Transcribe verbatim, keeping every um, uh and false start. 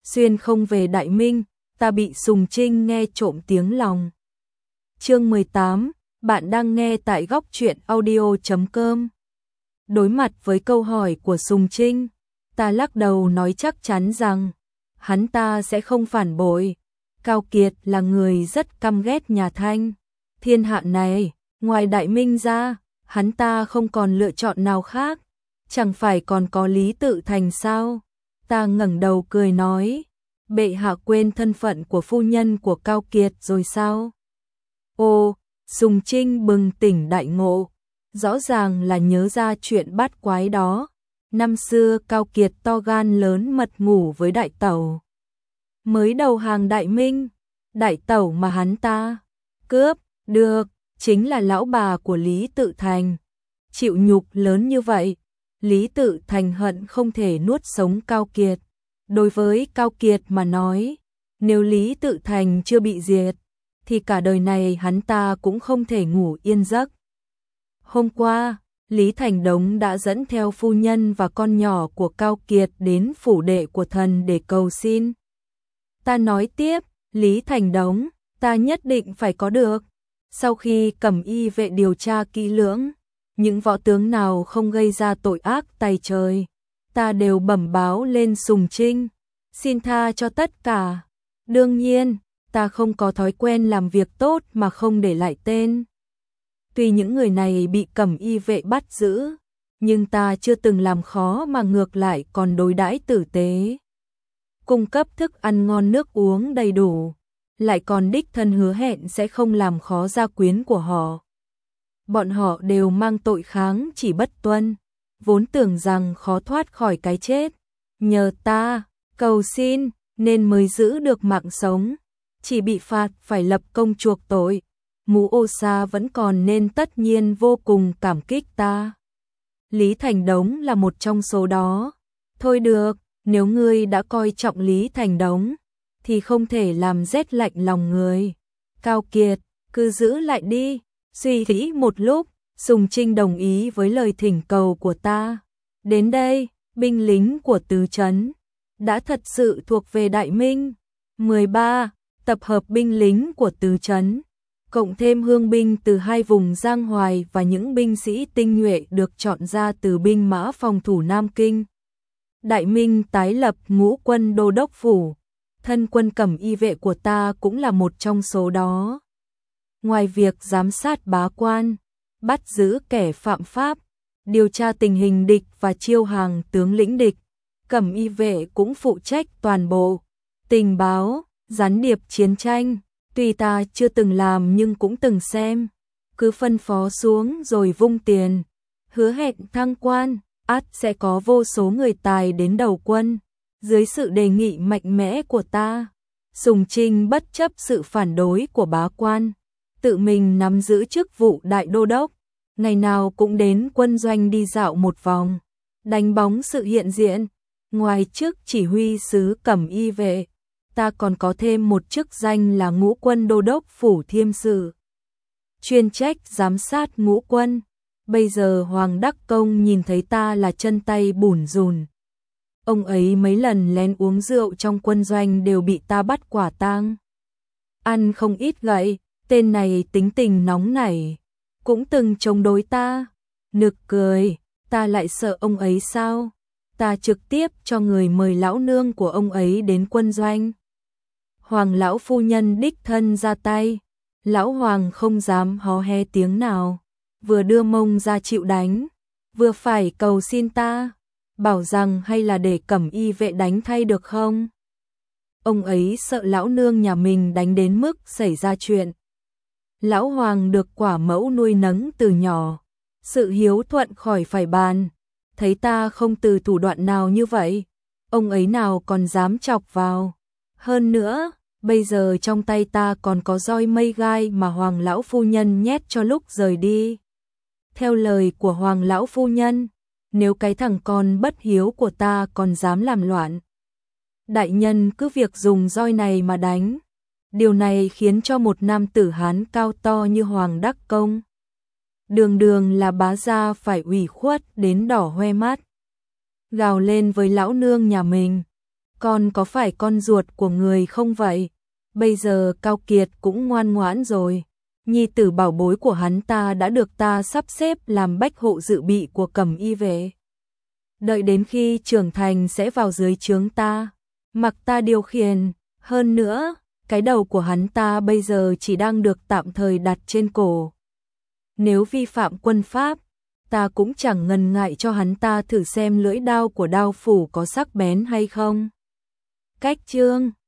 xuyên không về Đại Minh, ta bị Sùng Trinh nghe trộm tiếng lòng. Chương mười tám, bạn đang nghe tại góc truyện audio chấm com. Đối mặt với câu hỏi của Sùng Trinh, ta lắc đầu nói chắc chắn rằng hắn ta sẽ không phản bội. Cao Kiệt là người rất căm ghét nhà Thanh. Thiên hạ này, ngoài Đại Minh ra, hắn ta không còn lựa chọn nào khác. Chẳng phải còn có Lý Tự Thành sao? Ta ngẩng đầu cười nói, bệ hạ quên thân phận của phu nhân của Cao Kiệt rồi sao? Ô, Sùng Trinh bừng tỉnh đại ngộ, rõ ràng là nhớ ra chuyện bát quái đó. Năm xưa Cao Kiệt to gan lớn mật ngủ với đại tẩu. Mới đầu hàng Đại Minh, đại tẩu mà hắn ta cướp được chính là lão bà của Lý Tự Thành. Chịu nhục lớn như vậy, Lý Tự Thành hận không thể nuốt sống Cao Kiệt. Đối với Cao Kiệt mà nói, nếu Lý Tự Thành chưa bị diệt, thì cả đời này hắn ta cũng không thể ngủ yên giấc. Hôm qua, Lý Thành Đống đã dẫn theo phu nhân và con nhỏ của Cao Kiệt đến phủ đệ của thần để cầu xin. Ta nói tiếp, Lý Thành Đống, ta nhất định phải có được. Sau khi Cẩm Y vệ điều tra kỹ lưỡng, những võ tướng nào không gây ra tội ác tày trời, ta đều bẩm báo lên Sùng Trinh, xin tha cho tất cả. Đương nhiên, ta không có thói quen làm việc tốt mà không để lại tên. Tuy những người này bị Cẩm Y vệ bắt giữ, nhưng ta chưa từng làm khó mà ngược lại còn đối đãi tử tế. Cung cấp thức ăn ngon nước uống đầy đủ, lại còn đích thân hứa hẹn sẽ không làm khó gia quyến của họ. Bọn họ đều mang tội kháng chỉ bất tuân, vốn tưởng rằng khó thoát khỏi cái chết. Nhờ ta, cầu xin, nên mới giữ được mạng sống, chỉ bị phạt phải lập công chuộc tội. Mũ Ô Sa vẫn còn nên tất nhiên vô cùng cảm kích ta. Lý Thành Đống là một trong số đó. Thôi được, nếu ngươi đã coi trọng Lý Thành Đống, thì không thể làm rét lạnh lòng người. Cao Kiệt, cứ giữ lại đi. Suy nghĩ một lúc, Sùng Trinh đồng ý với lời thỉnh cầu của ta. Đến đây, binh lính của tứ trấn đã thật sự thuộc về Đại Minh. mười ba. Tập hợp binh lính của tứ trấn, cộng thêm hương binh từ hai vùng Giang Hoài và những binh sĩ tinh nhuệ được chọn ra từ binh mã phòng thủ Nam Kinh. Đại Minh tái lập ngũ quân đô đốc phủ, thân quân Cẩm Y vệ của ta cũng là một trong số đó. Ngoài việc giám sát bá quan, bắt giữ kẻ phạm pháp, điều tra tình hình địch và chiêu hàng tướng lĩnh địch, Cẩm Y vệ cũng phụ trách toàn bộ tình báo, gián điệp chiến tranh. Tuy ta chưa từng làm nhưng cũng từng xem, cứ phân phó xuống rồi vung tiền, hứa hẹn thăng quan, ắt sẽ có vô số người tài đến đầu quân. Dưới sự đề nghị mạnh mẽ của ta, Sùng Trinh bất chấp sự phản đối của bá quan, tự mình nắm giữ chức vụ đại đô đốc, ngày nào cũng đến quân doanh đi dạo một vòng, đánh bóng sự hiện diện. Ngoài chức chỉ huy sứ Cẩm Y vệ, ta còn có thêm một chức danh là ngũ quân đô đốc phủ thiêm sự, chuyên trách giám sát ngũ quân. Bây giờ Hoàng Đắc Công nhìn thấy ta là chân tay bủn rủn. Ông ấy mấy lần lén uống rượu trong quân doanh đều bị ta bắt quả tang. Ăn không ít gậy, tên này tính tình nóng nảy, cũng từng chống đối ta. Nực cười, ta lại sợ ông ấy sao? Ta trực tiếp cho người mời lão nương của ông ấy đến quân doanh. Hoàng lão phu nhân đích thân ra tay, lão Hoàng không dám hó he tiếng nào, vừa đưa mông ra chịu đánh, vừa phải cầu xin ta, bảo rằng hay là để Cẩm Y vệ đánh thay được không? Ông ấy sợ lão nương nhà mình đánh đến mức xảy ra chuyện. Lão Hoàng được quả mẫu nuôi nấng từ nhỏ, sự hiếu thuận khỏi phải bàn, thấy ta không từ thủ đoạn nào như vậy, ông ấy nào còn dám chọc vào. Hơn nữa, bây giờ trong tay ta còn có roi mây gai mà Hoàng lão phu nhân nhét cho lúc rời đi. Theo lời của Hoàng lão phu nhân, nếu cái thằng con bất hiếu của ta còn dám làm loạn, đại nhân cứ việc dùng roi này mà đánh. Điều này khiến cho một nam tử Hán cao to như Hoàng Đắc Công, đường đường là bá gia, phải ủy khuất đến đỏ hoe mắt, gào lên với lão nương nhà mình. con có phải con ruột của người không vậy? Bây giờ Cao Kiệt cũng ngoan ngoãn rồi. Nhi tử bảo bối của hắn ta đã được ta sắp xếp làm bách hộ dự bị của Cẩm Y vệ. Đợi đến khi trưởng thành sẽ vào dưới trướng ta, mặc ta điều khiển. Hơn nữa, cái đầu của hắn ta bây giờ chỉ đang được tạm thời đặt trên cổ. Nếu vi phạm quân pháp, ta cũng chẳng ngần ngại cho hắn ta thử xem lưỡi đao của đao phủ có sắc bén hay không. Cách chương